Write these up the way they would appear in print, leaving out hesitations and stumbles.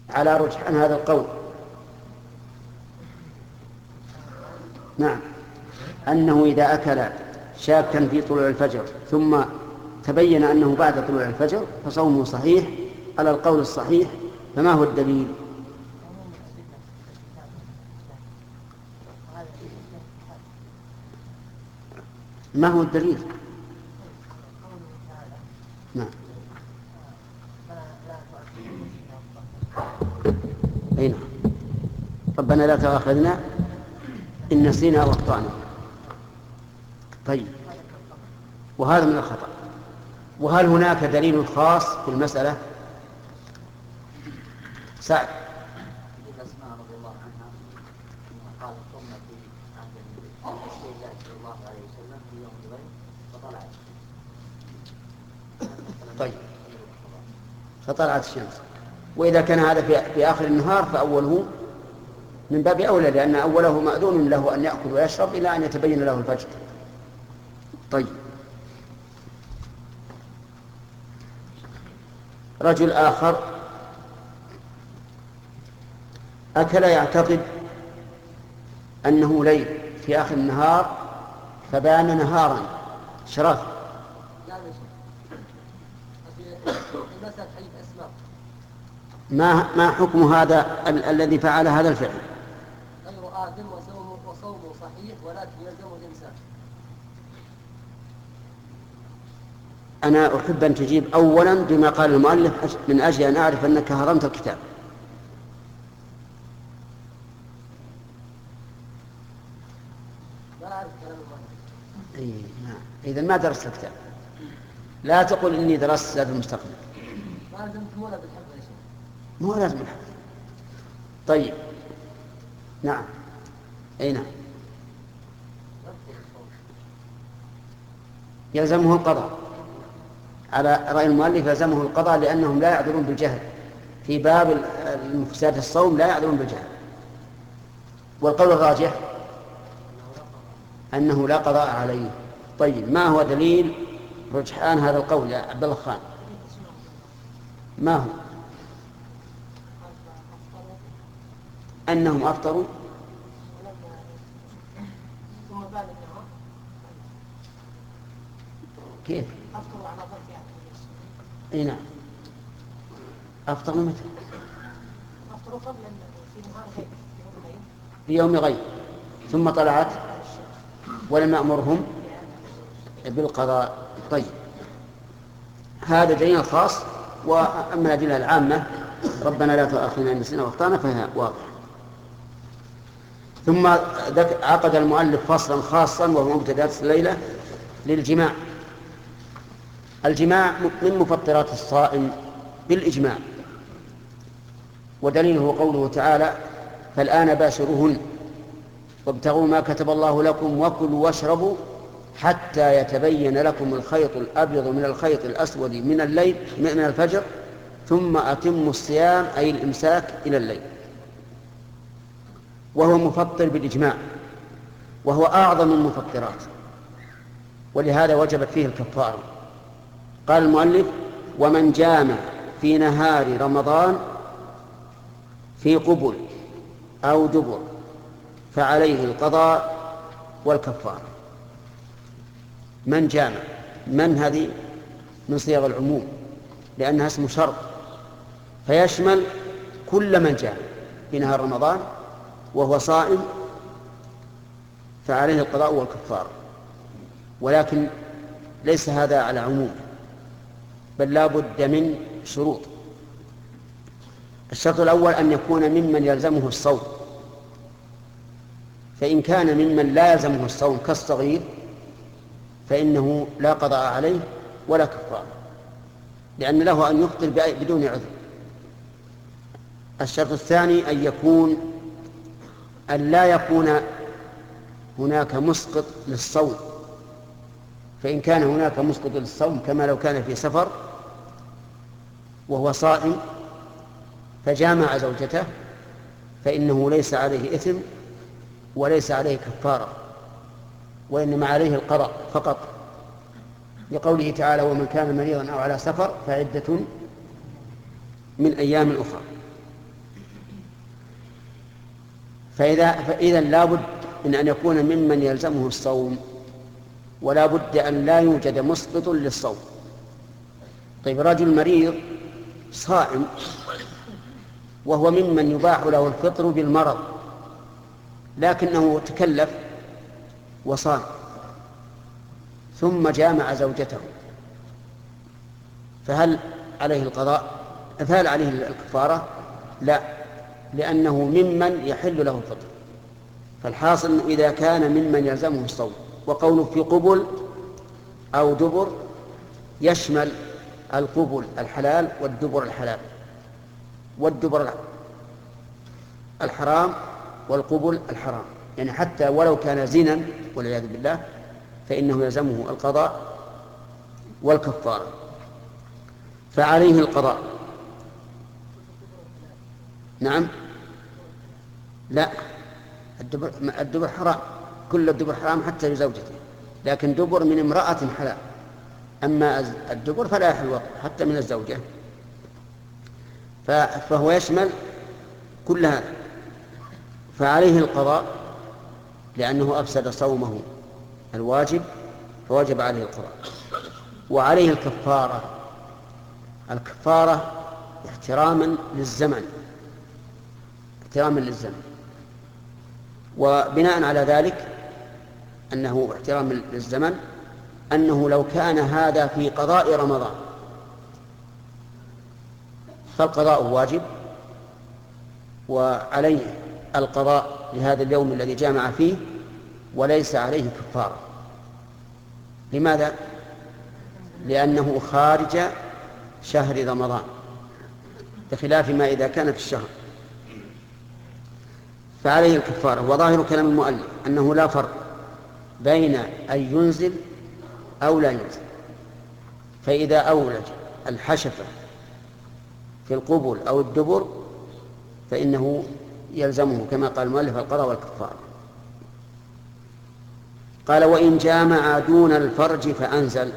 على رجحان هذا القول. نعم، أنه إذا أكل شاكا في طلوع الفجر ثم تبين أنه بعد طلوع الفجر فصومه صحيح على القول الصحيح. فما هو الدليل؟ ما هو الدليل؟ نعم. أين ربنا لا تؤاخذنا إن نسينا أو أخطأنا. طيب، وهذا من الخطأ. وهل هناك دليل خاص في المسألة؟ سعد. أسماء رضي الله عنها قال قمنا في عهد رسول الله صلى الله عليه وسلم في يوم الغيب فطلعت. طيب، فطلعت الشمس. وإذا كان هذا في آخر النهار فأوله من باب أولى، لأن أوله مأذون له أن يأكل ويشرب إلى أن يتبين له الفجر. طيب، رجل آخر أكل يعتقد أنه ليل في آخر النهار فبان نهارا شرف. ما حكم هذا الذي فعل هذا الفعل؟ غير آثم وصومه صحيح، ولكن يلزمه الإمساك. أنا أحب أن تجيب أولا بما قال المؤلف من أجل أن أعرف أنك هرمت الكتاب. لا أعرف كلام المؤلف. إذن ما درست الكتاب. لا تقل إني درست زاد المستقبل. ما لازم تمولا بالحفظ يا شيخ. مو لازم الحفظ. طيب، نعم. أي نعم، يلزمه القضاء. على رأي المؤلف يلزمه القضاء لأنهم لا يعذرون بالجهل. في باب المفسدات الصوم لا يعذرون بالجهل. والقول الراجح أنه لا قضاء عليه. طيب، ما هو دليل رجحان هذا القول يا عبد الله خان؟ ما هو؟ أنهم أفطروا كيف؟ أفطروا على ظرف يعني. أي نعم، أفطروا متى؟ أفطروا قبل في نهار غيب في يوم غيب ثم طلعت ولم يأمرهم بالقضاء. طيب، هذا دليل خاص. وأما الأدلة العامة ربنا لا تؤاخذنا إن نسينا وأخطأنا فهي واضحة. ثم عقد المؤلف فصلا خاصا وهو مبتدأات الليلة للجماع. الجماع من مفطرات الصائم بالإجماع، ودليله قوله تعالى: فالآن باشروهن وابتغوا ما كتب الله لكم وكلوا واشربوا حتى يتبين لكم الخيط الأبيض من الخيط الأسود من الليل من الفجر ثم أتموا الصيام أي الإمساك إلى الليل. وهو مفطر بالإجماع، وهو أعظم المفطرات، ولهذا وجبت فيه الكفارة. قال المؤلف: ومن جامع في نهار رمضان في قبل أو دبر فعليه القضاء والكفارة. من جامع، من هذه من صيغ العموم لأنها اسم شرط، فيشمل كل من جامع في نهار رمضان وهو صائم فعليه القضاء والكفارة. ولكن ليس هذا على عموم، بل لا بد من شروط. الشرط الأول أن يكون ممن يلزمه الصوم، فإن كان ممن لا يلزمه الصوم كالصغير فإنه لا قضاء عليه ولا كفارة، لأن له أن يفطر بدون عذر. الشرط الثاني أن لا يكون هناك مسقط للصوم، فإن كان هناك مسقط للصوم كما لو كان في سفر وهو صائم فجامع زوجته فإنه ليس عليه إثم وليس عليه كفارة، وإنما عليه القضاء فقط، لقوله تعالى: ومن كان مريضا أو على سفر فعدة من أيام أخرى. فإذا لا بد من أن يكون ممن يلزمه الصوم، ولا بد أن لا يوجد مسقط للصوم. طيب رجل مريض صائم وهو ممن يباح له الفطر بالمرض، لكنه تكلف وصام ثم جامع زوجته، فهل عليه القضاء؟ فهل عليه الكفارة؟ لا، لأنه ممن يحل له الفطر. فالحاصل إذا كان ممن يلزمه الصوم، وقوله في قبل أو دبر يشمل القبل الحلال والدبر الحلال، والدبر الحرام والقبل الحرام، يعني حتى ولو كان زنا والعياذ بالله فإنه يلزمه القضاء والكفارة. فعليه القضاء. نعم، لا، الدبر حرام، كل الدبر حرام حتى لزوجته، لكن دبر من امرأة حلال، أما الدبر فلا يحل حتى من الزوجة، فهو يشمل كل هذا. فعليه القضاء لأنه أفسد صومه الواجب، فوجب عليه القضاء. وعليه الكفارة، الكفارة احتراما للزمن، احتراما للزمن. وبناء على ذلك أنه احترام للزمن، أنه لو كان هذا في قضاء رمضان فالقضاء واجب، وعليه القضاء لهذا اليوم الذي جامع فيه، وليس عليه كفارة. لماذا؟ لأنه خارج شهر رمضان، بخلاف ما إذا كان في الشهر، فعليه الكفارة. وظاهر كلام المؤلف أنه لا فرق بين أن ينزل أو لا ينزل، فإذا أولج الحشفة في القبل أو الدبر فإنه يلزمه كما قال المؤلف القضاء والكفارة. قال وإن جامع دون الفرج فأنزل،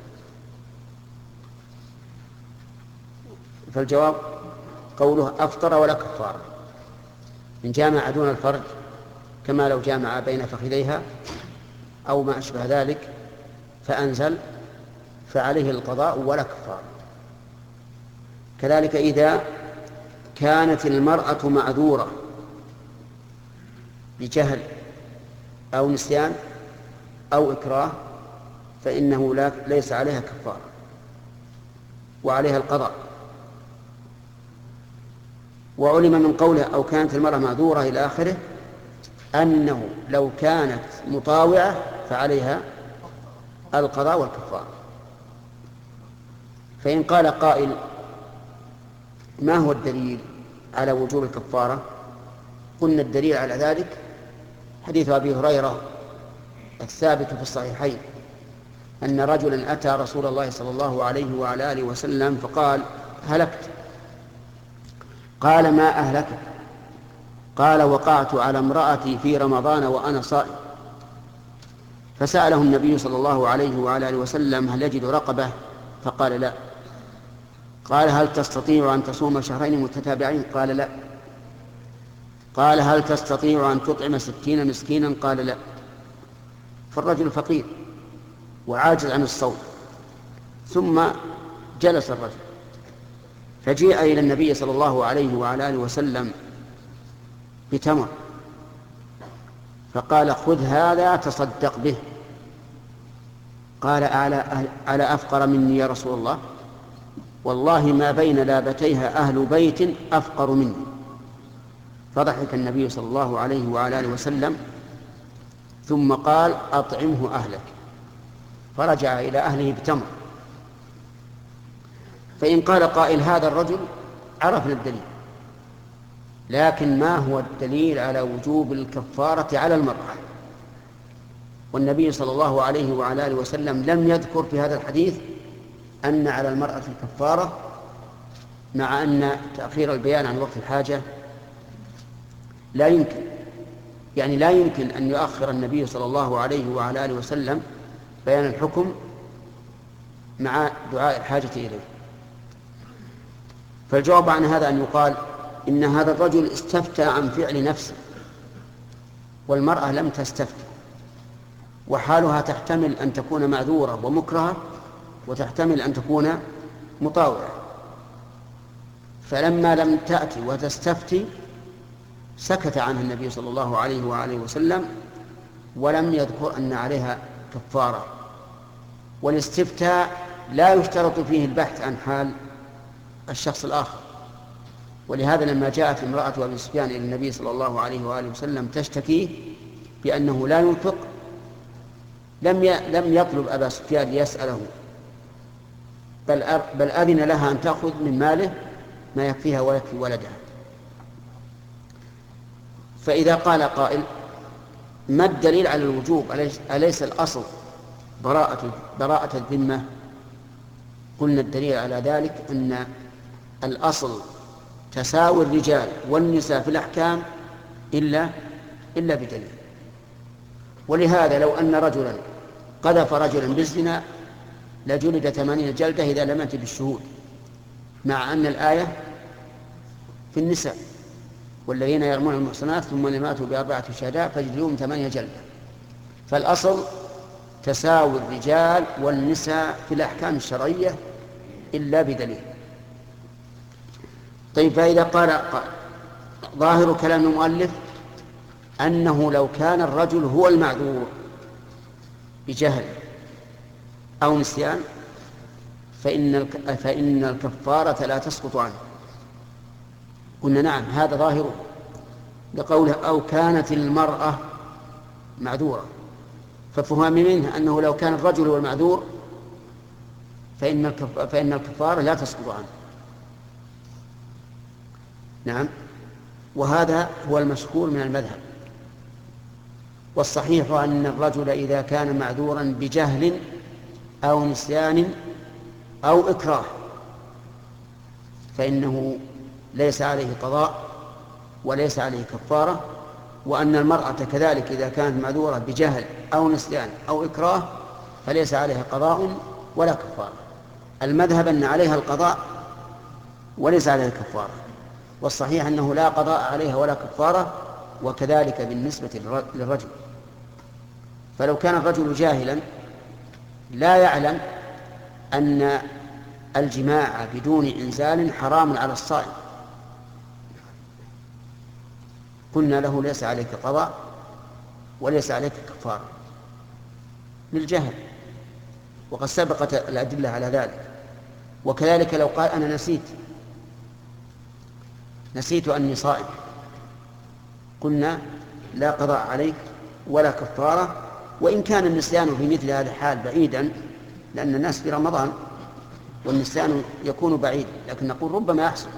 فالجواب قوله أفطر ولا كفارة. إن جامع دون الفرج كما لو جامع بين فخذيها أو ما أشبه ذلك فأنزل فعليه القضاء ولا كفارة. كذلك إذا كانت المرأة معذورة بجهل أو نسيان أو إكراه فإنه ليس عليها كفارة وعليها القضاء. وعلم من قوله أو كانت المرأة معذورة إلى آخره أنه لو كانت مطاوعة فعليها القضاء والكفارة. فإن قال قائل ما هو الدليل على وجوب الكفارة؟ قلنا الدليل على ذلك حديث أبي هريرة الثابت في الصحيحين أن رجلا أتى رسول الله صلى الله عليه وعلى آله وسلم فقال هلكت. قال ما أهلكك؟ قال وقعت على امرأتي في رمضان وأنا صائم. فسأله النبي صلى الله عليه وعلى آله وسلم هل يجد رقبة؟ فقال لا. قال هل تستطيع أن تصوم شهرين متتابعين؟ قال لا. قال هل تستطيع أن تطعم 60 مسكينا؟ قال لا. فالرجل فقير وعاجز عن الصوم. ثم جلس الرجل فجيء إلى النبي صلى الله عليه وعلى آله وسلم بتمر فقال خذ هذا تصدق به. قال على أفقر مني يا رسول الله؟ والله ما بين لابتيها أهل بيت أفقر مني. فضحك النبي صلى الله عليه وعلى آله وسلم ثم قال أطعمه أهلك، فرجع إلى أهله بتمر. فإن قال قائل هذا الرجل عرفنا الدليل، لكن ما هو الدليل على وجوب الكفارة على المرأة؟ والنبي صلى الله عليه وعلى آله وسلم لم يذكر في هذا الحديث أن على المرأة الكفارة، مع أن تأخير البيان عن وقت الحاجة لا يمكن، يعني لا يمكن أن يؤخر النبي صلى الله عليه وعلى آله وسلم بيان الحكم مع دعاء الحاجة إليه. فالجواب عن هذا أن يقال إن هذا الرجل استفتى عن فعل نفسه والمرأة لم تستفتي، وحالها تحتمل أن تكون معذورة ومكرهة، وتحتمل أن تكون مطاوعة. فلما لم تأتي وتستفتي سكت عنها النبي صلى الله عليه وآله وسلم، ولم يذكر أن عليها كفارة. والاستفتاء لا يشترط فيه البحث عن حال الشخص الآخر، ولهذا لما جاءت امرأة أبي سفيان إلى النبي صلى الله عليه وآله وسلم تشتكيه بأنه لا ينفق، لم يطلب أبا سفيان ليسأله، بل أذن لها أن تأخذ من ماله ما يكفيها ويكفي ولدها. فإذا قال قائل: ما الدليل على الوجوب؟ أليس الأصل براءة الذمة؟ قلنا الدليل على ذلك أن الأصل تساوي الرجال والنساء في الأحكام إلا بدليل. ولهذا لو أن رجلا قذف رجلا بالزنا لجلد 80 جلدة إذا لم يأت بالشهود، مع أن الآية في النساء: والذين يرمون المحصنات ثم لم يأتوا ب4 شهداء فاجلدوهم 8 جلدة. فالأصل تساوي الرجال والنساء في الأحكام الشرعية إلا بدليل. طيب، فإذا قال ظاهر كلام المؤلف أنه لو كان الرجل هو المعذور بجهل أو نسيان فإن الكفارة لا تسقط عنه. قلنا نعم، هذا ظاهره لقوله: أو كانت المرأة معذورة، ففهم منه أنه لو كان الرجل هو المعذور فإن الكفارة لا تسقط عنه. نعم، وهذا هو المشهور من المذهب. والصحيح أن الرجل إذا كان معذورا بجهل أو نسيان أو إكراه فإنه ليس عليه قضاء وليس عليه كفارة، وأن المرأة كذلك إذا كانت معذورة بجهل أو نسيان أو إكراه فليس عليها قضاء ولا كفارة. المذهب أن عليها القضاء وليس عليها الكفارة، والصحيح أنه لا قضاء عليها ولا كفارة، وكذلك بالنسبة للرجل. فلو كان الرجل جاهلا لا يعلم أن الجماع بدون إنزال حرام على الصائم، قلنا له: ليس عليك قضاء وليس عليك كفارة للجهل، وقد سبقت الأدلة على ذلك. وكذلك لو قال: أنا نسيت أني صائم، قلنا: لا قضاء عليك ولا كفارة، وإن كان النسيان في مثل هذا الحال بعيدا، لأن الناس في رمضان والنسيان يكون بعيد، لكن نقول ربما يحصل.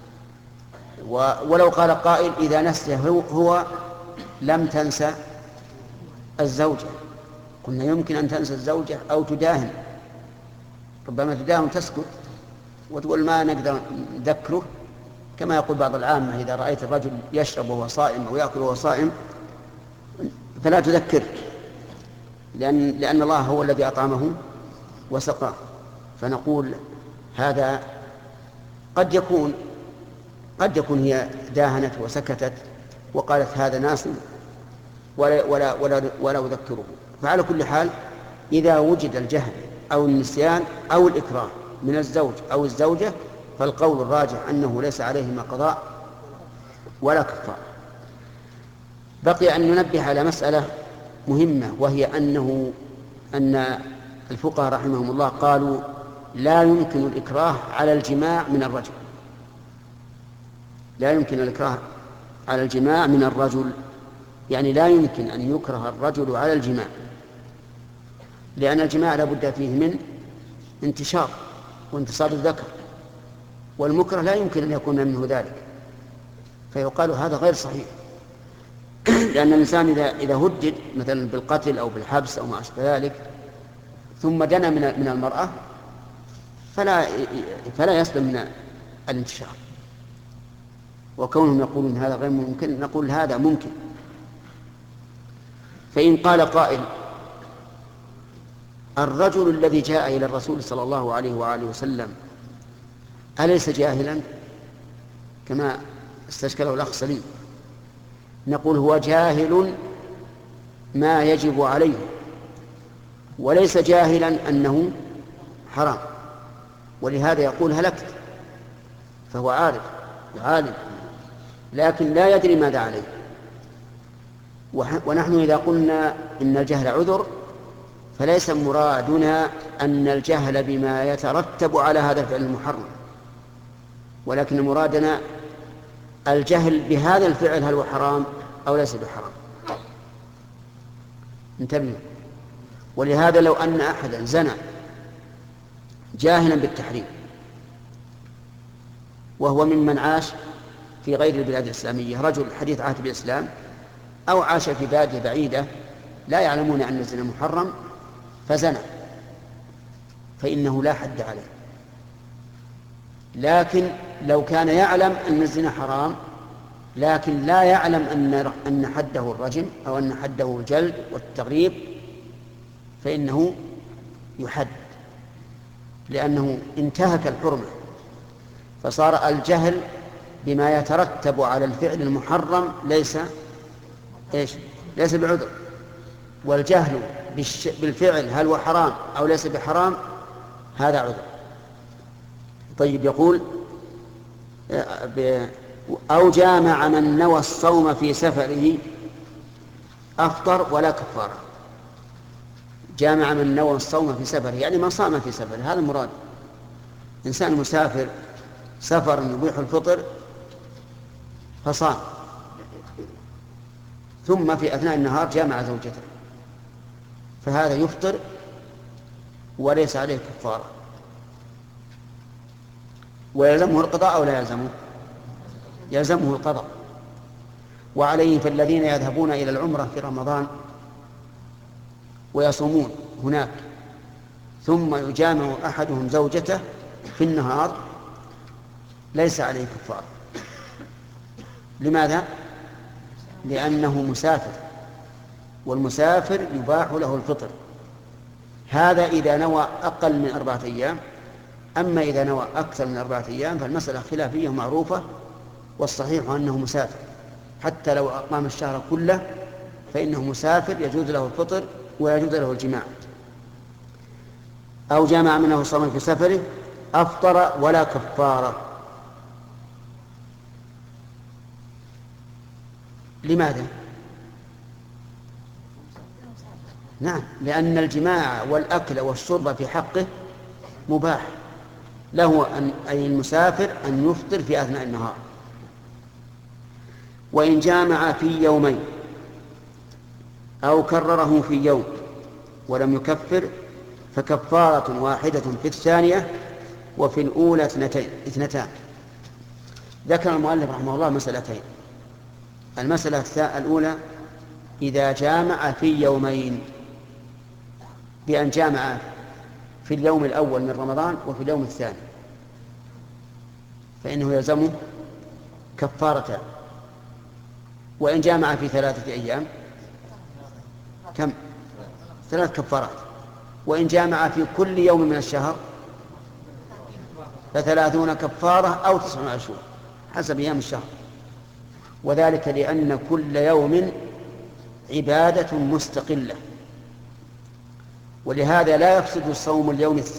ولو قال قائل: إذا نسي هو لم تنسى الزوجة، قلنا: يمكن أن تنسى الزوجة أو تداهن، ربما تداهن تسكت وتقول ما نقدر نذكره، كما يقول بعض العامة: إذا رأيت الرجل يشرب وهو صائم أو يأكل وهو صائم فلا تذكره، لأن الله هو الذي أطعمه وسقاه. فنقول هذا قد يكون هي داهنت وسكتت وقالت هذا ناس ولا أذكره. فعلى كل حال إذا وجد الجهل أو النسيان أو الإكراه من الزوج أو الزوجة فالقول الراجح أنه ليس عليهما قضاء ولا كفارة. بقي أن ننبه على مسألة مهمة، وهي أن الفقهاء رحمهم الله قالوا: لا يمكن الإكراه على الجماع من الرجل، لا يمكن الإكراه على الجماع من الرجل، يعني لا يمكن أن يكره الرجل على الجماع، لأن الجماع لا بد فيه من انتشار وانتصاب الذكر، والمكره لا يمكن أن يكون منه ذلك، فيقال هذا غير صحيح. لأن الإنسان إذا هدد مثلا بالقتل أو بالحبس أو ما أشبه ذلك ثم دنا من المرأة فلا يسلم من الانتشار. وكونهم يقولون هذا غير ممكن نقول هذا ممكن. فإن قال قائل: الرجل الذي جاء إلى الرسول صلى الله عليه وآله وسلم أليس جاهلا كما استشكله الأخ سليم؟ نقول: هو جاهل ما يجب عليه وليس جاهلا أنه حرام، ولهذا يقول هلكت، فهو عارف وعالم لكن لا يدري ماذا عليه. ونحن إذا قلنا إن الجهل عذر فليس مرادنا أن الجهل بما يترتب على هذا الفعل المحرم، ولكن مرادنا الجهل بهذا الفعل هل هو حرام أو ليس بحرام. انتبهوا. ولهذا لو أن أحدا زنى جاهلا بالتحريم وهو ممن عاش في غير البلاد الإسلامية، رجل حديث عهد بالإسلام أو عاش في بلاد بعيدة لا يعلمون أن الزنا محرم فزنى، فإنه لا حد عليه. لكن لو كان يعلم أن الزنا حرام لكن لا يعلم أن حده الرجم أو أن حده الجلد والتغريب فإنه يحد، لأنه انتهك الحرمة. فصار الجهل بما يترتب على الفعل المحرم ليس بعذر، والجهل بالفعل هل هو حرام أو ليس بحرام هذا عذر. طيب، يقول أو جامع من نوى الصوم في سفره أفطر ولا كفارة. جامع من نوى الصوم في سفره يعني من صام في سفره، هذا المراد. إنسان مسافر سفر يبيح الفطر فصام ثم في أثناء النهار جامع زوجته، فهذا يفطر وليس عليه كفارة. ويلزمه القضاء أو لا يلزمه؟ يلزمه القضاء. وعليه فالذين يذهبون إلى العمرة في رمضان ويصومون هناك ثم يجامع أحدهم زوجته في النهار ليس عليه كفارة. لماذا؟ لأنه مسافر، والمسافر يباح له الفطر. هذا إذا نوى أقل من 4 أيام. أما إذا نوى أكثر من 4 أيام فالمسألة خلافية معروفة، والصحيح أنه مسافر حتى لو أقام الشهر كله فإنه مسافر يجوز له الفطر ويجوز له الجماع. أو جامع منه صوم في سفره أفطر ولا كفارة. لماذا؟ نعم، لأن الجماع والأكل والشرب في حقه مباح له، أي المسافر أن يفطر في أثناء النهار. وإن جامع في يومين أو كرره في يوم ولم يكفر فكفارة واحدة في الثانية وفي الأولى 2. ذكر المؤلف رحمه الله مسألتين. المسألة الأولى إذا جامع في يومين، بأن جامع في اليوم الأول من رمضان وفي اليوم الثاني فإنه يلزمه كفارتان. وإن جامع في 3 أيام كم؟ 3 كفارات. وإن جامع في كل يوم من الشهر ف30 كفارة أو 29 حسب أيام الشهر. وذلك لأن كل يوم عبادة مستقلة، ولهذا لا يفسد الصوم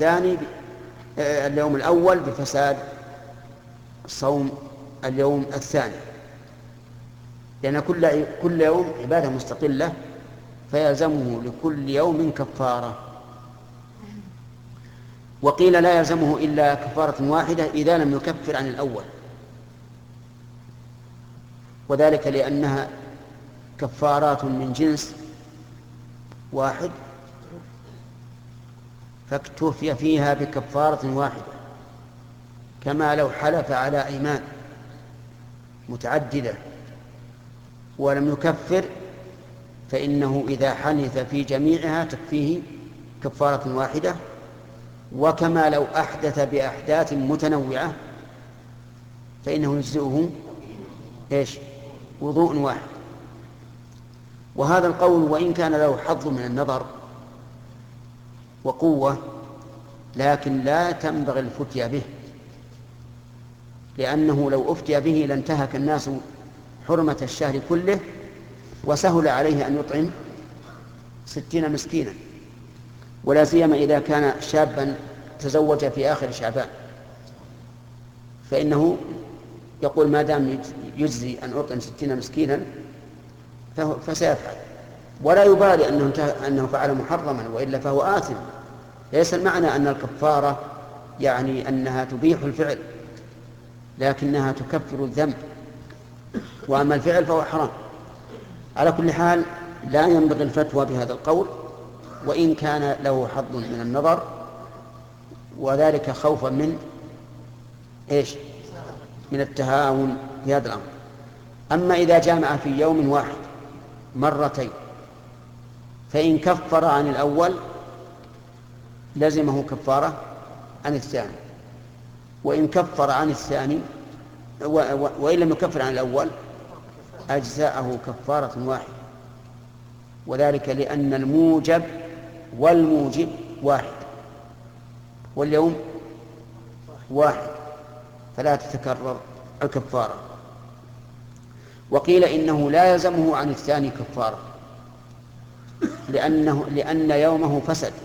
اليوم الأول بفساد صوم اليوم الثاني، لأن كل يوم عبادة مستقلة فيلزمه لكل يوم كفارة. وقيل لا يلزمه إلا كفارة واحدة إذا لم يكفر عن الأول، وذلك لأنها كفارات من جنس واحد فاكتفي فيها بكفارة واحدة، كما لو حلف على أيمان متعددة ولم يكفر فإنه إذا حنث في جميعها تكفيه كفارة واحدة. وكما لو أحدث بأحداث متنوعة فإنه يجزئه وضوء واحد. وهذا القول وإن كان له حظ من النظر وقوة لكن لا تنبغي الفتيا به، لأنه لو أفتي به لانتهك الناس حرمة الشهر كله وسهل عليه أن يطعم 60 مسكينا، ولا سيما إذا كان شابا تزوج في آخر شعبان، فإنه يقول ما دام يجزي أن أطعم 60 مسكينا فسيفعل، ولا يبالي أنه فعل محرما، وإلا فهو آثم. ليس المعنى أن الكفارة يعني أنها تبيح الفعل، لكنها تكفر الذنب، وأما الفعل فهو حرام. على كل حال لا ينبغي الفتوى بهذا القول، وإن كان له حظ من النظر، وذلك خوفا من من التهاون في هذا الأمر. أما إذا جامع في يوم واحد مرتين، فإن كفر عن الأول لزمه كفارة عن الثاني، وإن كفر عن الثاني وإن لم يكفر عن الأول أجزاءه كفارة واحدة، وذلك لأن الموجب والموجب واحد، واليوم واحد، فلا تتكرر الكفارة. وقيل إنه لا يلزمه عن الثاني كفارة، لأن يومه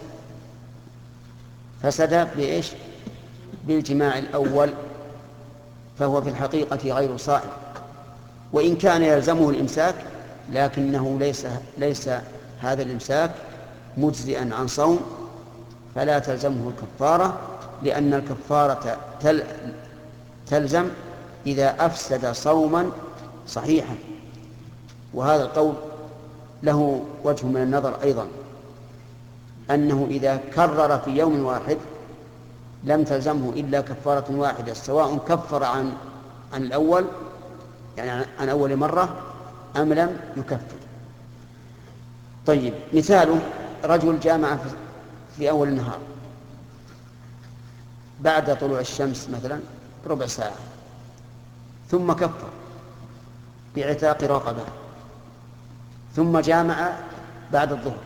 فسد بالجماع الأول، فهو في الحقيقة غير صائم، وإن كان يلزمه الإمساك لكنه ليس هذا الإمساك مجزئا عن صوم، فلا تلزمه الكفارة، لأن الكفارة تلزم إذا أفسد صوما صحيحا. وهذا القول له وجه من النظر أيضا، أنه إذا كرر في يوم واحد لم تلزمه إلا كفارة واحدة، سواء كفر عن الأول يعني عن أول مرة أم لم يكفر. طيب، مثاله رجل جامع في أول النهار بعد طلوع الشمس مثلا ربع ساعة، ثم كفر بعتاق رقبة، ثم جامع بعد الظهر،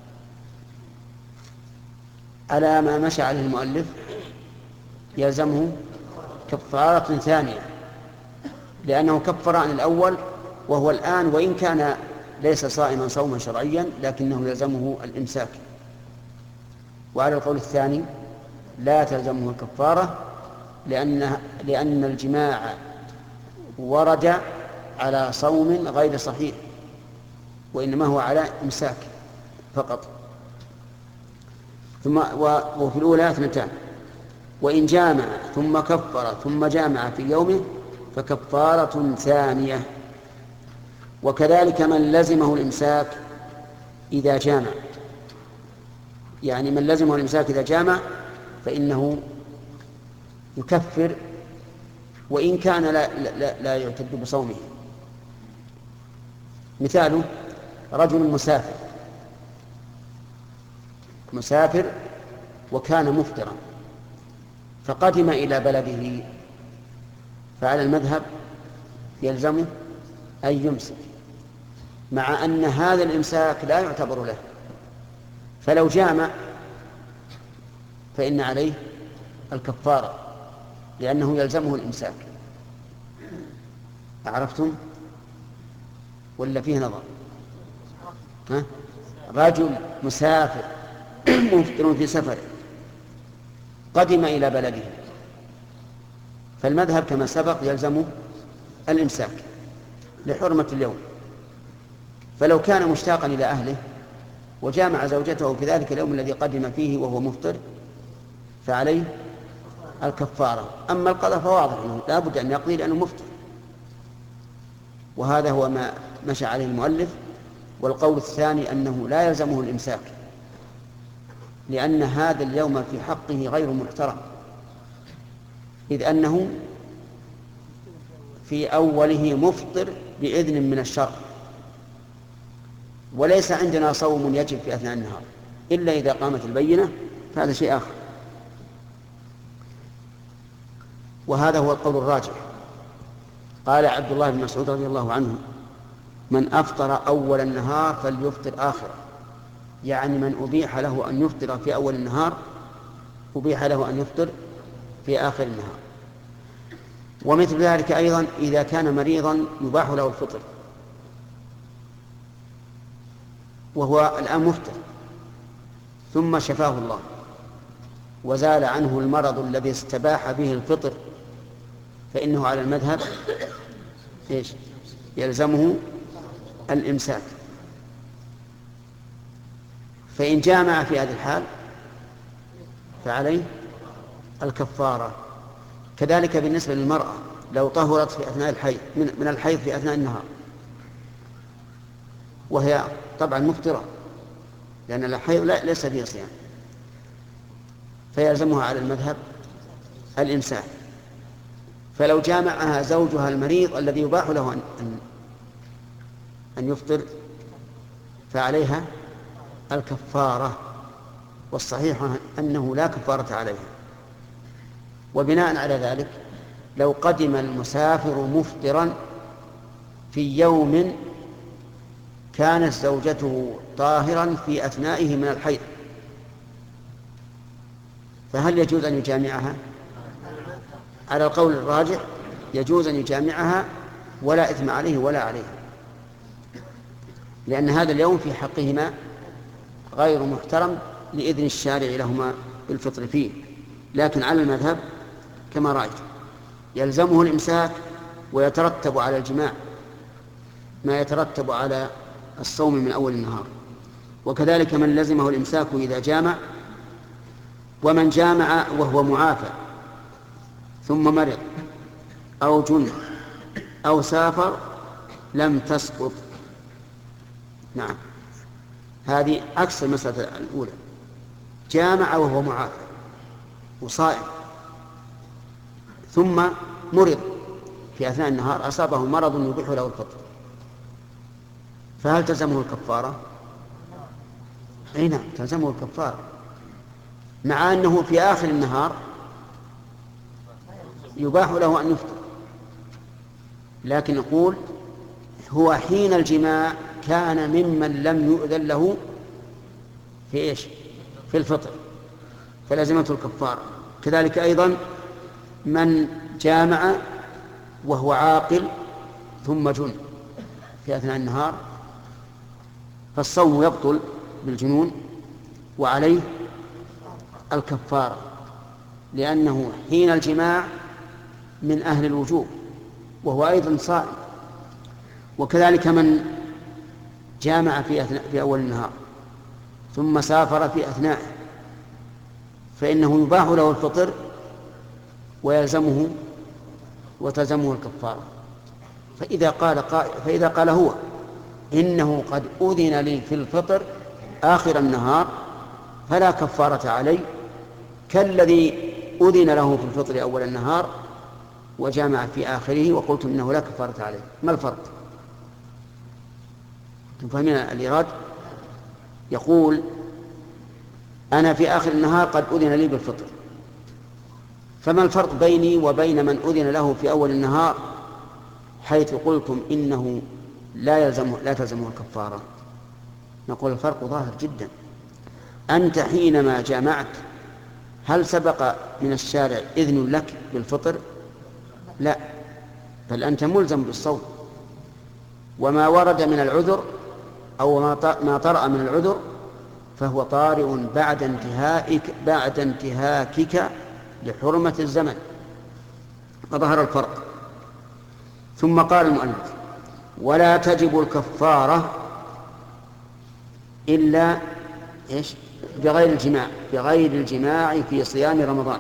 على ما مشى عليه المؤلف يلزمه كفارة ثانية، لأنه كفر عن الأول، وهو الآن وإن كان ليس صائما صوما شرعيا لكنه يلزمه الإمساك. وعلى القول الثاني لا تلزمه الكفارة، لأن الجماع ورد على صوم غير صحيح، وإنما هو على إمساك فقط. وفي الأولى 2، وإن جامع ثم كفر ثم جامع في يومه فكفارة ثانية. وكذلك من لزمه الإمساك إذا جامع، يعني من لزمه الإمساك إذا جامع فإنه يكفر وإن كان لا يعتد بصومه. مثاله رجل مسافر وكان مفطرا، فقدم إلى بلده، فعلى المذهب يلزمه أن يمسك، مع أن هذا الإمساك لا يعتبر له، فلو جامع فإن عليه الكفارة لأنه يلزمه الإمساك. أعرفتم ولا فيه نظر؟ رجل مسافر مفطر في سفر قدم إلى بلده، فالمذهب كما سبق يلزمه الإمساك لحرمة اليوم، فلو كان مشتاقا إلى أهله وجامع زوجته في ذلك اليوم الذي قدم فيه وهو مفطر فعليه الكفارة. أما القضاء فواضح أنه لا بد أن يقضي لأنه مفطر، وهذا هو ما مشى عليه المؤلف. والقول الثاني أنه لا يلزمه الإمساك، لأن هذا اليوم في حقه غير محترم، إذ أنه في أوله مفطر بإذن من الشرع، وليس عندنا صوم يجب في أثناء النهار إلا إذا قامت البينة، فهذا شيء آخر. وهذا هو القول الراجح. قال عبد الله بن مسعود رضي الله عنه: من أفطر أول النهار فليفطر آخره، يعني من أبيح له أن يفطر في أول النهار أبيح له أن يفطر في آخر النهار. ومثل ذلك أيضا إذا كان مريضا يباح له الفطر، وهو الآن مفطر ثم شفاه الله وزال عنه المرض الذي استباح به الفطر، فإنه على المذهب إيش؟ يلزمه الإمساك. فإن جامع في هذه الحال فعليه الكفارة. كذلك بالنسبة للمرأة لو طهرت في أثناء الحيض من الحيض في أثناء النهار وهي طبعا مفطرة، لأن الحيض ليس فيه صيام، فيلزمها على المذهب الإمساك. فلو جامعها زوجها المريض الذي يباح له أن يفطر فعليها الكفارة، والصحيح أنه لا كفارة عليها. وبناء على ذلك لو قدم المسافر مفطرا في يوم كانت زوجته طاهرا في أثنائه من الحيض فهل يجوز أن يجامعها؟ على القول الراجح يجوز أن يجامعها ولا إثم عليه ولا عليها، لأن هذا اليوم في حقهما غير محترم لإذن الشارع لهما بالفطر فيه. لكن على المذهب كما رأيت يلزمه الإمساك، ويترتب على الجماع ما يترتب على الصوم من أول النهار. وكذلك من لزمه الإمساك إذا جامع. ومن جامع وهو معافى ثم مرض أو جن أو سافر لم تسقط. نعم، هذه عكس المسألة الأولى. جامع وهو معافى وصائم ثم مرض في أثناء النهار، أصابه مرض يبيح له الفطر، فهل تلزمه الكفارة؟ أي نعم تلزمه الكفارة، مع أنه في آخر النهار يباح له أن يفطر. لكن نقول هو حين الجماع كان ممن لم يؤذن له في إيش؟ في الفطر، فلازمته الكفارة. كذلك أيضا من جامع وهو عاقل ثم جن في أثناء النهار فالصوم يبطل بالجنون وعليه الكفارة، لأنه حين الجماع من أهل الوجوب وهو أيضا صائم. وكذلك من جامع في أول النهار ثم سافر في أثنائه فإنه يباح له الفطر ويلزمه وتلزمه الكفارة. فإذا قال هو إنه قد أذن لي في الفطر آخر النهار فلا كفارة علي كالذي أذن له في الفطر أول النهار وجامع في آخره وقلت إنه لا كفارة عليه. ما الفرق؟ تفهمين الإيراد؟ يقول أنا في آخر النهار قد أذن لي بالفطر، فما الفرق بيني وبين من أذن له في أول النهار حيث قلتم إنه لا تلزمه الكفارة؟ نقول الفرق ظاهر جدا. أنت حينما جامعت هل سبق من الشارع إذن لك بالفطر؟ لا، بل أنت ملزم بالصوم، وما ورد من العذر أو ما طرأ من العذر فهو طارئ بعد انتهاكك لحرمة الزمن. فظهر الفرق. ثم قال المؤلف ولا تجب الكفارة إلا إيش؟ بغير الجماع في صيام رمضان.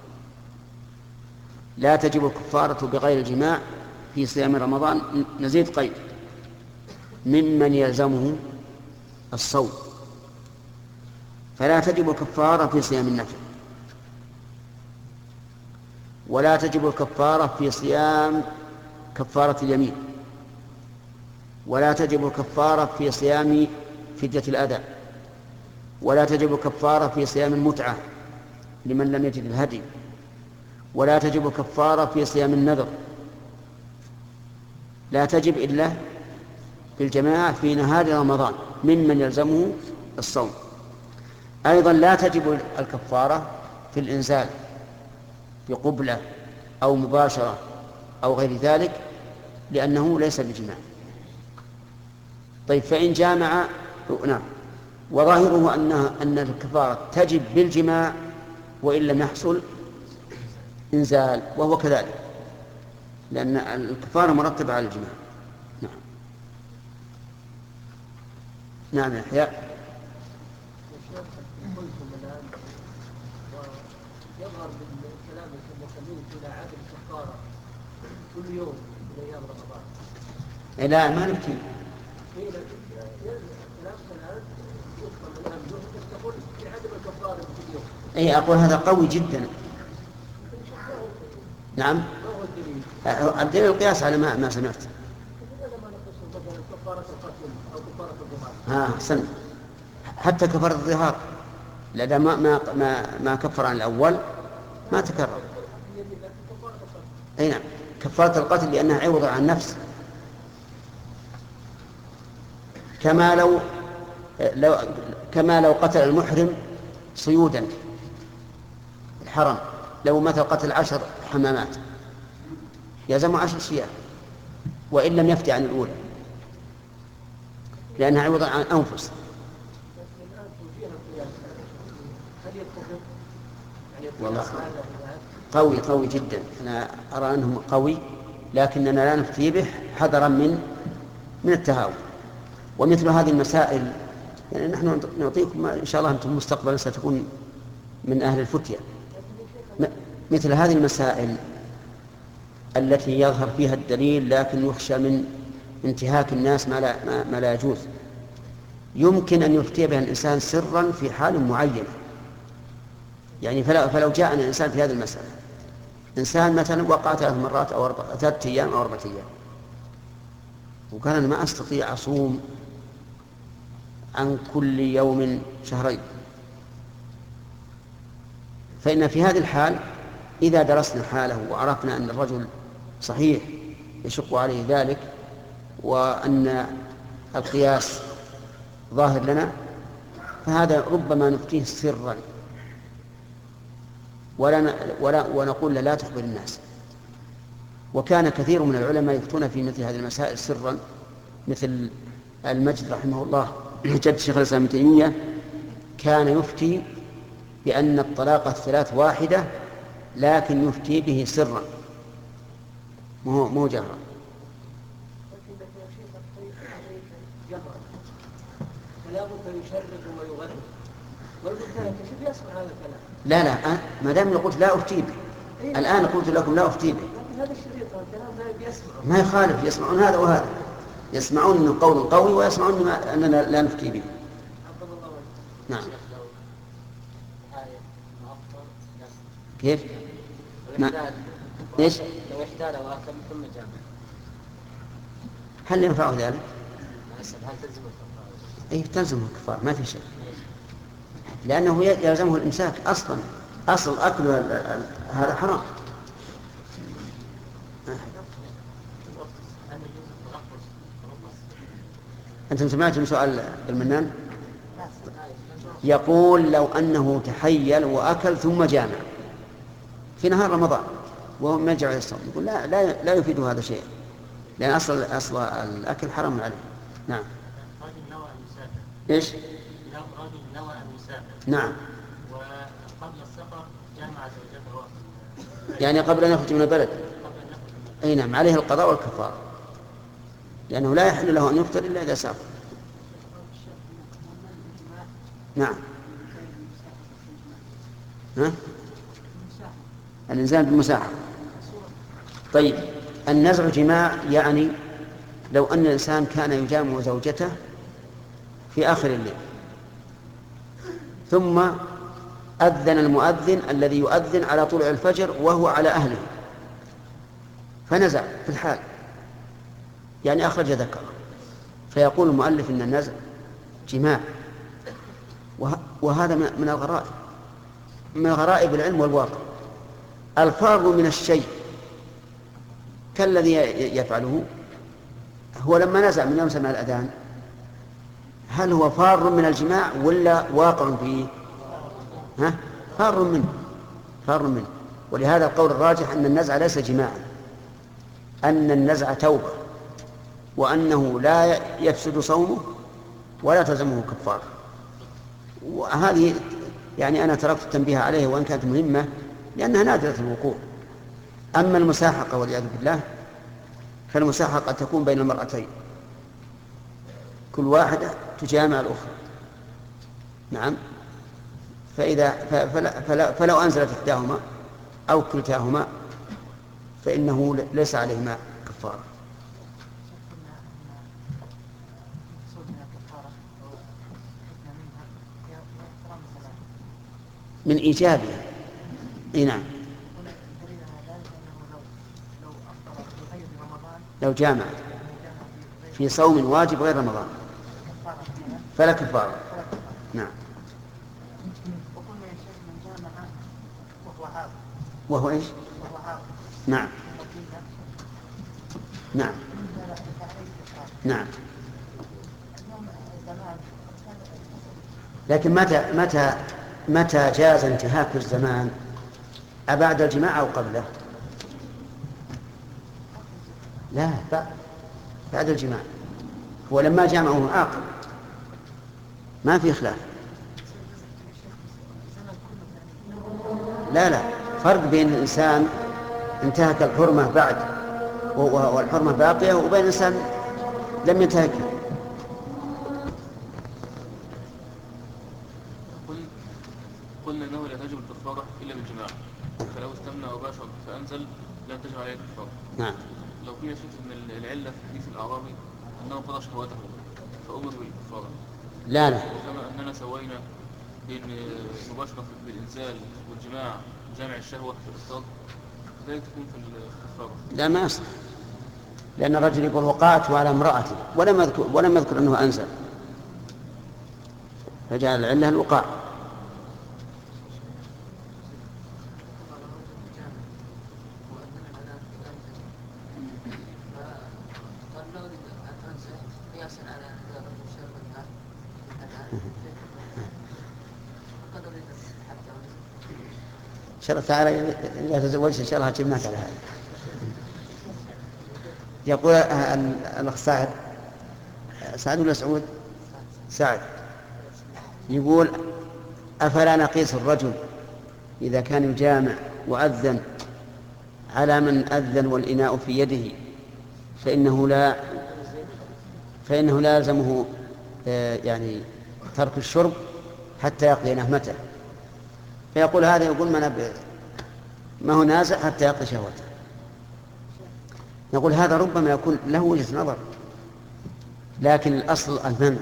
لا تجب الكفارة بغير الجماع في صيام رمضان. نزيد قيد ممن يلزمه الصوم، فلا تجب الكفارة في صيام النفل، ولا تجب الكفارة في صيام كفارة اليمين، ولا تجب الكفارة في صيام فدية الأذى، ولا تجب الكفارة في صيام المتعة لمن لم يجد الهدي، ولا تجب الكفارة في صيام النذر. لا تجب إلا بالجماعة في نهار رمضان ممن يلزمه الصوم. أيضا لا تجب الكفارة في الإنزال بقبلة أو مباشرة أو غير ذلك لأنه ليس بجماع. طيب فإن جامع نعم. وظاهره أن الكفارة تجب بالجماع وإن لم يحصل إنزال، وهو كذلك، لأن الكفارة مرتبة على الجماع. نعم. نعم يا يحيى. يظهر بالكلام المسلمين إلى عدم الكفارة كل يوم من أيام رمضان. لا ما نبكي. أي أقول هذا قوي جدا. نعم. الدليل القياس على ما سمعت. أحسنت. حتى كفر الظهار لدى ما كفر عن الأول ما تكرر. أي نعم. كفارة القتل لأنها عوض عن نفس، كما لو قتل المحرم صيودا الحرم، لو مثل قتل 10 حمامات يلزم 10 شياه وإن لم يفتي عن الأولى لأنها عوض عن أنفس. والله قوي جدا. أنا أرى أنه قوي، لكننا لا نفتي به حذرا من التهاون. ومثل هذه المسائل يعني نحن نعطيكم إن شاء الله أنتم مستقبلا ستكون من أهل الفتية. مثل هذه المسائل التي يظهر فيها الدليل لكن يخشى من انتهاك الناس ما لا يجوز، يمكن أن يفتي بها الإنسان سرا في حال معين. يعني فلو جاءنا الإنسان في هذه المسألة، إنسان مثلا وقع 3 مرات أو 3 أيام أو 4 أيام، وقال أنا ما أستطيع أصوم عن كل يوم شهرين، فإن في هذه الحال إذا درسنا حاله وعرفنا أن الرجل صحيح يشق عليه ذلك وأن القياس ظاهر لنا، فهذا ربما نفتيه سرا ونقول لا تخبر الناس. وكان كثير من العلماء يفتون في مثل هذه المسائل سرا، مثل المجد رحمه الله جد شيخ الإسلام ابن تيمية كان يفتي بأن الطلاق 3 واحدة، لكن يفتي به سرا مو جهرا. لا ما دام قلت لا أفتي به، الآن قلت لكم لا أفتي به، ما يخالف، يسمعون هذا وهذا، يسمعون أنه قول قوي ويسمعون أننا لا نفتي به. نعم. كيف؟ إيش؟ لو احتال وأكل ثم جامع هل ينفع ذلك؟ هل تلزم الكفارة؟ أي تلزم الكفارة، ما في شيء، لأنه يلزمه الإمساك أصلا، أصل أكل هذا حرام. أنتم سمعتم سؤال المنان؟ يقول لو أنه تحيل وأكل ثم جامع في نهار رمضان وهو ما يرجع يصوم، يقول لا يفيد هذا شيء، لأن أصل الأكل حرام عليه. نعم. إيش؟ رجل نوى أن يسافر. نعم. وقبل السفر جامع زوجته. يعني قبل أن يخرج من البلد. أي نعم، عليه القضاء والكفارة، لأنه لا يحل له أن يفطر إلا إذا سافر. نعم. الإنسان بالمساحة. طيب، النزع جماع يعني لو أن الإنسان كان يجامع زوجته في آخر الليل ثم أذن المؤذن الذي يؤذن على طلوع الفجر وهو على أهله فنزع في الحال، يعني أخرج ذكره، فيقول المؤلف إن النزع جماع، وهذا من غرائب العلم والواقع. الفار من الشيء كالذي يفعله هو لما نزع من يوم سمع الأذان، هل هو فار من الجماع ولا واقع فيه؟ فار منه. ولهذا القول الراجح أن النزع ليس جماعا، أن النزع توبة، وأنه لا يفسد صومه ولا تلزمه كفارة. وهذه يعني أنا تركت التنبيه عليه وإن كانت مهمة لأنها نادرة الوقوع. أما المساحقة والعياذ بالله فالمساحقة تكون بين المرأتين، كل واحدة تجامع الأخرى. نعم. فلو أنزلت إحداهما أو كلتاهما فإنه ليس عليهما كفارة. من إيجابها. نعم. لو جامع في صوم واجب غير رمضان فلا كفارة. نعم. وهو إيش؟ نعم. نعم. نعم. لكن متى جاز انتهاك الزمان؟ أبعد الجماع أو قبله؟ لا، بعد الجماع. هو لما جامعه عاقل ما في خلاف. لا، فرق بين الإنسان انتهك الحرمة بعد والحرمة باقية وبين إنسان لم ينتهكها. قلنا انه لا تجب الكفاره الا بالجماع، فلو استمنى وباشر فانزل لا تجب عليه الكفاره. نعم. لو كنا شفت ان العله في حديث الاعرابي انه قضى شهوته فامر بالكفاره. لا وكما اننا سوينا بين مباشره بالانزال والجماع جامع الشهوه في الافطار كذلك تكون في الكفاره. لا، ما يصح، لأن الرجل يقول وقعت على امرأتي ولم يذكر أنه أنزل، فجعل العلة الوقاع. إن شاء الله تعالى إذا تزوجت إن شاء الله جبناك على هذا. يقول الأخ سعد ولا سعود؟ سعد يقول أفلا نقيس الرجل إذا كان يجامع وأذن على من أذن والإناء في يده فإنه لا يلزمه يعني ترك الشرب حتى يقضي نهمته. فيقول هذا يقول ما هو نازع حتى يقضي شهوته. نقول هذا ربما يكون له وجهة نظر، لكن الأصل المنع.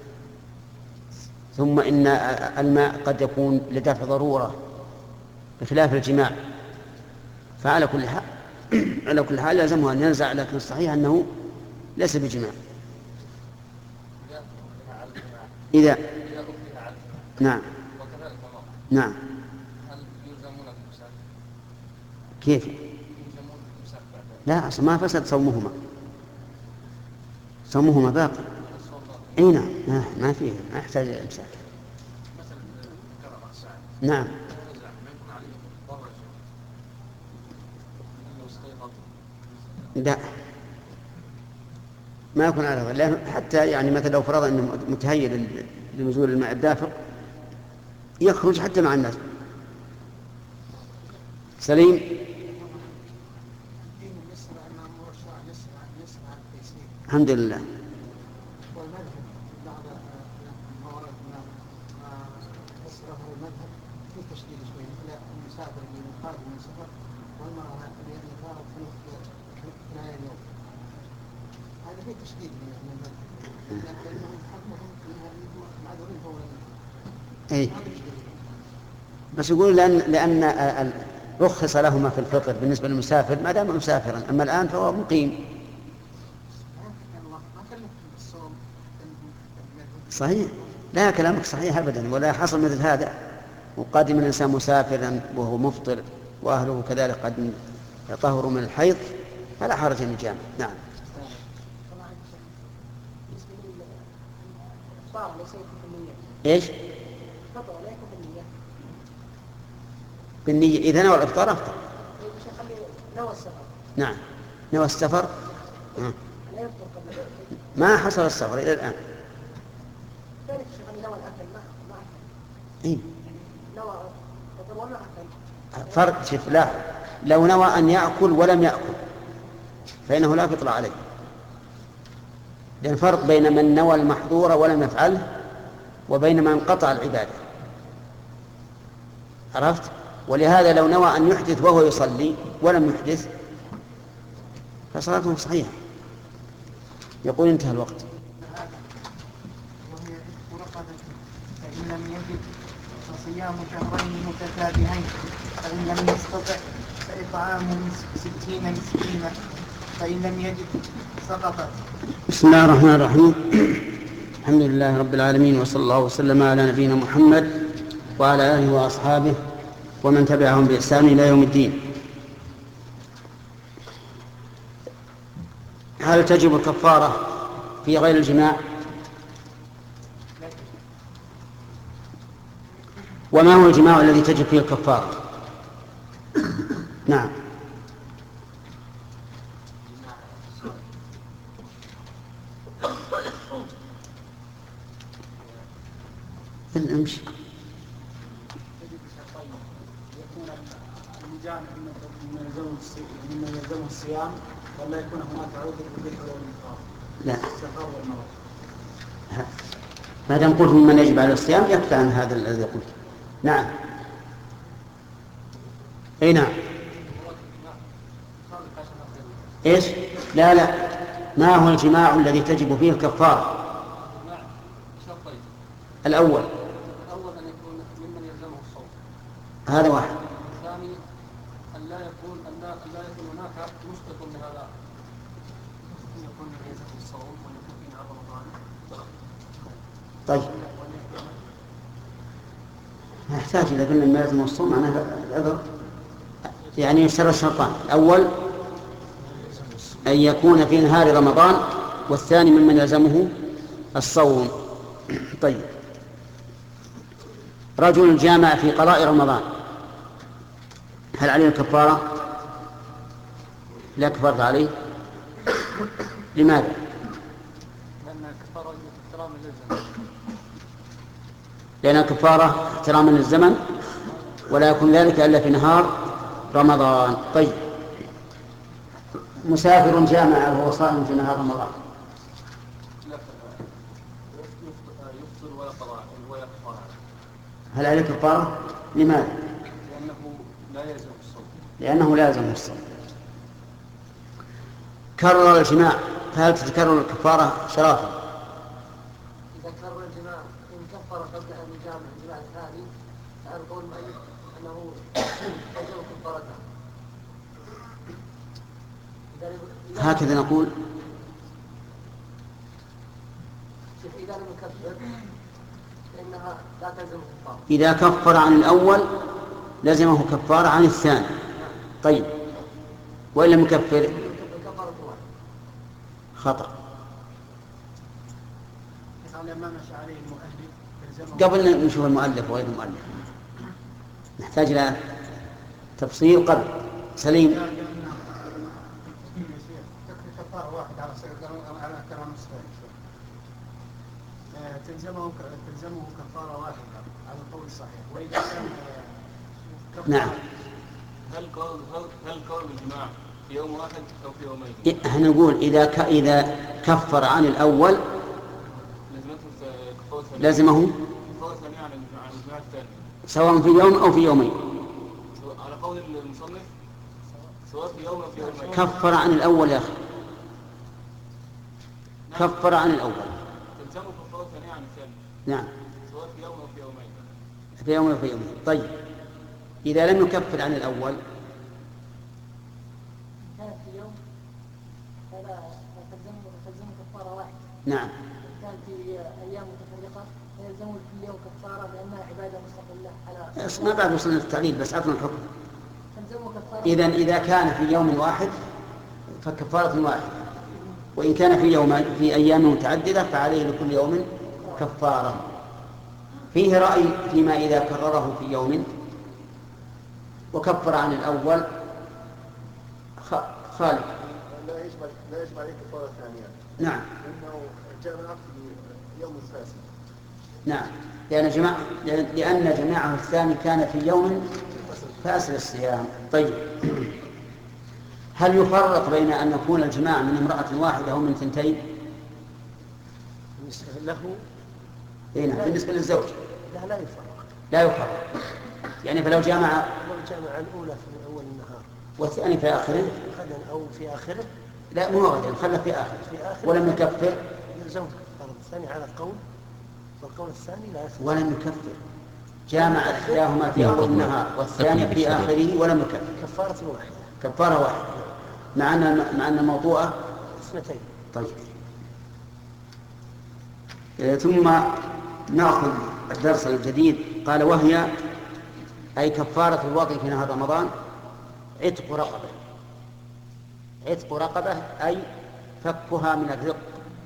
ثم إن الماء قد يكون لدفع ضرورة بخلاف الجماع. فعلى كل حال لازمه أن ينزع، لكن الصحيح أنه ليس بجماع. إذا نعم. نعم. كيف؟ لا، أصلا ما فسد صومهما باقي. اي نعم، ما فيه، ما يحتاج الى امساك. نعم. لا، ما يكون على ظهر، لأنه حتى يعني مثلا لو فرض انه متهيئ لنزول الماء الدافق يخرج حتى مع الناس. سليم. الحمد لله. إيه؟ بس يقول لأن رخص لهما في الفطر بالنسبة للمسافر ما دام مسافرا، أما الآن فهو مقيم. صحيح، لا كلامك صحيح أبدا، ولا حصل مثل هذا وقادم الإنسان مسافرا وهو مفطر وأهله كذلك قد طهروا من الحيض فلا حرج أن يجامع. نعم. إيش؟ بالنية إذا نوى الإفطار أفطر. نعم، نوى السفر. ما حصل السفر إلى الآن. إيه؟ نوى تتولى فرق شوف، لا، لو نوى أن يأكل ولم يأكل فإنه لا فطر عليه، لأن فرق بين من نوى المحظور ولم يفعله وبين من قطع العبادة. عرفت؟ ولهذا لو نوى أن يحدث وهو يصلي ولم يحدث فصلاته صحيحة. يقول انتهى الوقت. وهي رقبة فإن لم يجد فصيام شهرين متتابعين، فإن لم يستطع فإطعام 60 مسكينا، فإن لم يجد سقطت. بسم الله الرحمن الرحيم. الحمد لله رب العالمين، وصلى الله وسلم على نبينا محمد وعلى آله وأصحابه ومن تبعهم بإحسان إلى يوم الدين. هل تجب الكفارة في غير الجماع؟ وما هو الجماع الذي تجب فيه الكفارة؟ نعم. امشي. يكون الجامع مما يلزمه الصيام، ولا يكون هناك عذر بالذكر والإنفاق؟ لا، السفر والمرض. ما دام قلت ممن يجب على الصيام يكفي عن هذا الذي قلت. نعم. اي نعم. ايش؟ لا لا، ما هو الجماع الذي تجب فيه الكفارة؟ الأول أن يكون ممن يلزمه الصوم. هذا واحد. الثاني أن لا يكون هناك مشتق لهذا، يكون يلزمه الصوم ويكون في نهار رمضان. طيب، نحتاج إذا قلنا ما يلزم الصوم معناه العذر، يعني يشترط الشرطان: الأول أن يكون في نهار رمضان، والثاني ممن يلزمه الصوم. طيب، رجل جامع في قضاء رمضان هل عليه الكفارة؟ لا كفارة عليه. لماذا؟ لأن الكفارة احتراما للزمن، ولا يكون ذلك إلا في نهار رمضان. طيب، مسافر جامع وهو صائم في نهار رمضان يفطر ولا قضاء ولا كفارة، هل عليه كفارة؟ لماذا؟ لأنه لا يلزم الصوم. كرر الجماع، فهل تتكرر الكفارة شرافة؟ إذا كرر الجماع إن كفر قبل أن يجامع الجماع الثاني، فهل قول المؤلف أنه يجب كفارته؟ هكذا نقول. إذا لم يكفر فإنها لا تلزم كفارة. إذا كفر عن الأول لزمه كفارة عن الثاني. طيب، وإن لم يكفر خطأ. قبل أن نشوف المؤلف وغير المؤلف نحتاج إلى تفصيل قبل. سليم. كفارة واحد على كلام الصحيح. تلزمه كفارة واحدة على القول الصحيح. وإذا كان نعم. هل قول الجماع في يوم واحد أو في يومين؟ احنا نقول إذا كفر عن الأول لازمه كفارة ثانية عن الجماع الثاني، سواء في يوم أو في يومين. على قول المصنف سواء في يوم أو في يومين. كفر عن الأول يا أخي، كفر عن الأول. تلزمه كفارة ثانية عن الثاني. نعم، سواء في يوم أو في يومين. في يوم أو في يومين. طيب، إذا لم يكفر عن الأول كانت في يوم فلا تلزم كفارة واحدة. نعم. كان في أيام متفرقة فيلزم كل يوم كفارة لأنها عبادة مستقلة. ما بعد وصلنا للتعليل، بس أعطنا الحكم. تلزم كفارة. إذا كان في يوم واحد فكفارة واحدة، وإن كان في أيام متعددة فعليه لكل يوم كفارة. فيه رأي فيما إذا كرره في يوم وكفر عن الأول خالد. لا يجب عليه كفارة ثانية. نعم. لأنه جاء من عقد يوم الفاسد. نعم، لأن جماعه الثاني كان في يوم فأسر الصيام. طيب، هل يفرق بين أن يكون الجماع من امرأة واحدة أو من ثنتين؟ بالنسبة له نعم، بالنسبة للزوج لا يفرق. لا يفرق، يعني فلو جامع الأولى في أول النهار والثاني في آخره، غدا أو في آخره، لا مو غدا، خله في آخره ولم يكفر، يلزم كفارة الثاني على القول، والقول الثاني لا يفرق ولم يكفر. جامع إحداهما في أول النهار والثاني في آخره ولم يكفر، كفارة واحدة، كفارة واحدة، مع أن الموضوع اثنتين. طيب، ثم نأخذ الدرس الجديد. قال: وهي أي كفارة الوضع في نهار رمضان عتق رقبة. عتق رقبة أي فكها من الرق،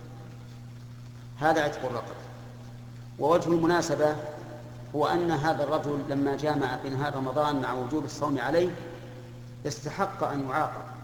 هذا عتق الرقبة. ووجه المناسبة هو أن هذا الرجل لما جامع في نهار رمضان مع وجوب الصوم عليه استحق أن يعاقب،